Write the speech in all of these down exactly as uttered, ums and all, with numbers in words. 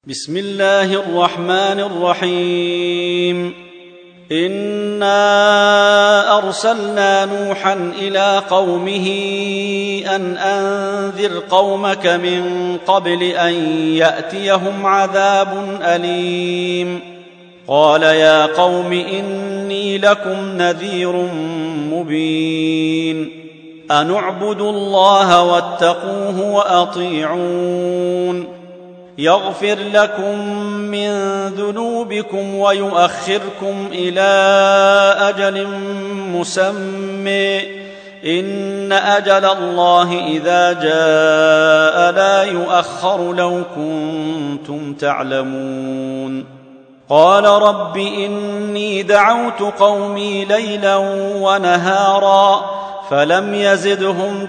بسم الله الرحمن الرحيم. إنا أرسلنا نوحا إلى قومه أن أنذر قومك من قبل أن يأتيهم عذاب أليم. قال يا قوم إني لكم نذير مبين. أن اعبدوا الله واتقوه وأطيعون. يغفر لكم من ذنوبكم ويؤخركم إلى أجل مسمى إن أجل الله إذا جاء لا يؤخر لو كنتم تعلمون. قال رب إني دعوت قومي ليلا ونهارا فلم يزدهم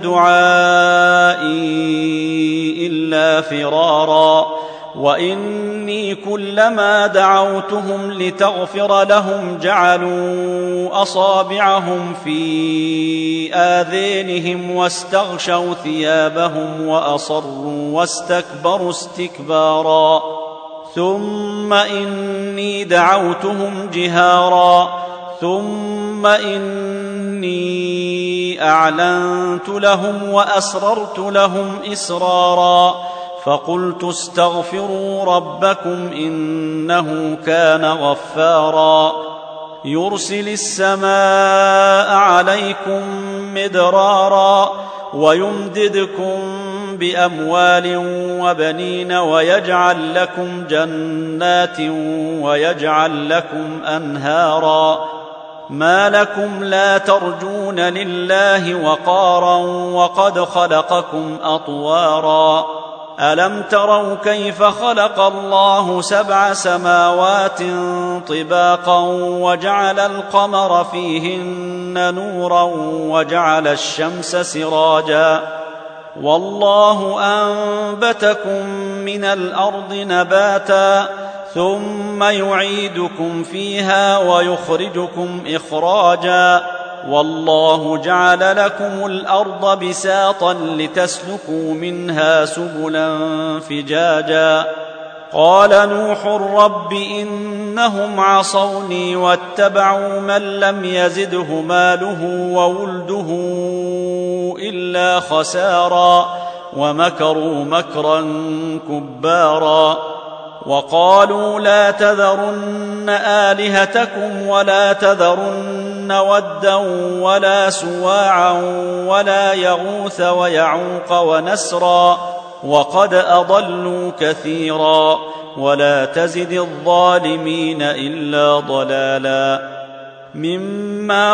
دعائي إلا فرارا وإني كلما دعوتهم لتغفر لهم جعلوا أصابعهم في آذانهم واستغشوا ثيابهم وأصروا واستكبروا استكبارا ثم إني دعوتهم جهارا ثم إني أعلنت لهم وأسررت لهم إسرارا فقلت استغفروا ربكم إنه كان غفارا يرسل السماء عليكم مدرارا ويمددكم بأموال وبنين ويجعل لكم جنات ويجعل لكم أنهارا ما لكم لا ترجون لله وقارا وقد خلقكم أطوارا ألم تروا كيف خلق الله سبع سماوات طباقا وجعل القمر فيهن نورا وجعل الشمس سراجا والله أنبتكم من الأرض نباتا ثم يعيدكم فيها ويخرجكم إخراجا والله جعل لكم الأرض بساطا لتسلكوا منها سبلا فجاجا قال نوح رب إنهم عصوني واتبعوا من لم يزده ماله وولده إلا خسارا ومكروا مكرا كبارا وقالوا لا تذرن آلهتكم ولا تذرن ودا ولا سواعا ولا يغوث ويعوق ونسرا وقد أضلوا كثيرا ولا تزد الظالمين إلا ضلالا مما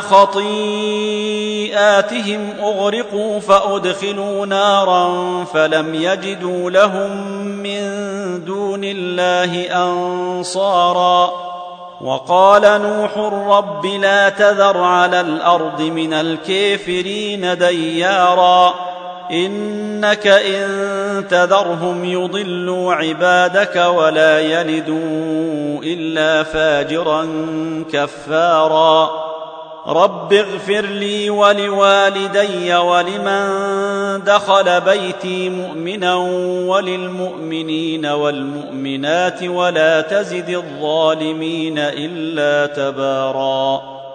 خطيئاتهم أغرقوا فأدخلوا نارا فلم يجدوا لهم من دون الله أنصارا وقال نوح رب لا تذر على الأرض من الكافرين ديارا إنك إن تذرهم يضلوا عبادك ولا يلدوا إلا فاجرا كفارا رب اغفر لي ولوالدي ولمن دخل بيتي مؤمنا وللمؤمنين والمؤمنات ولا تزد الظالمين إلا تبارا.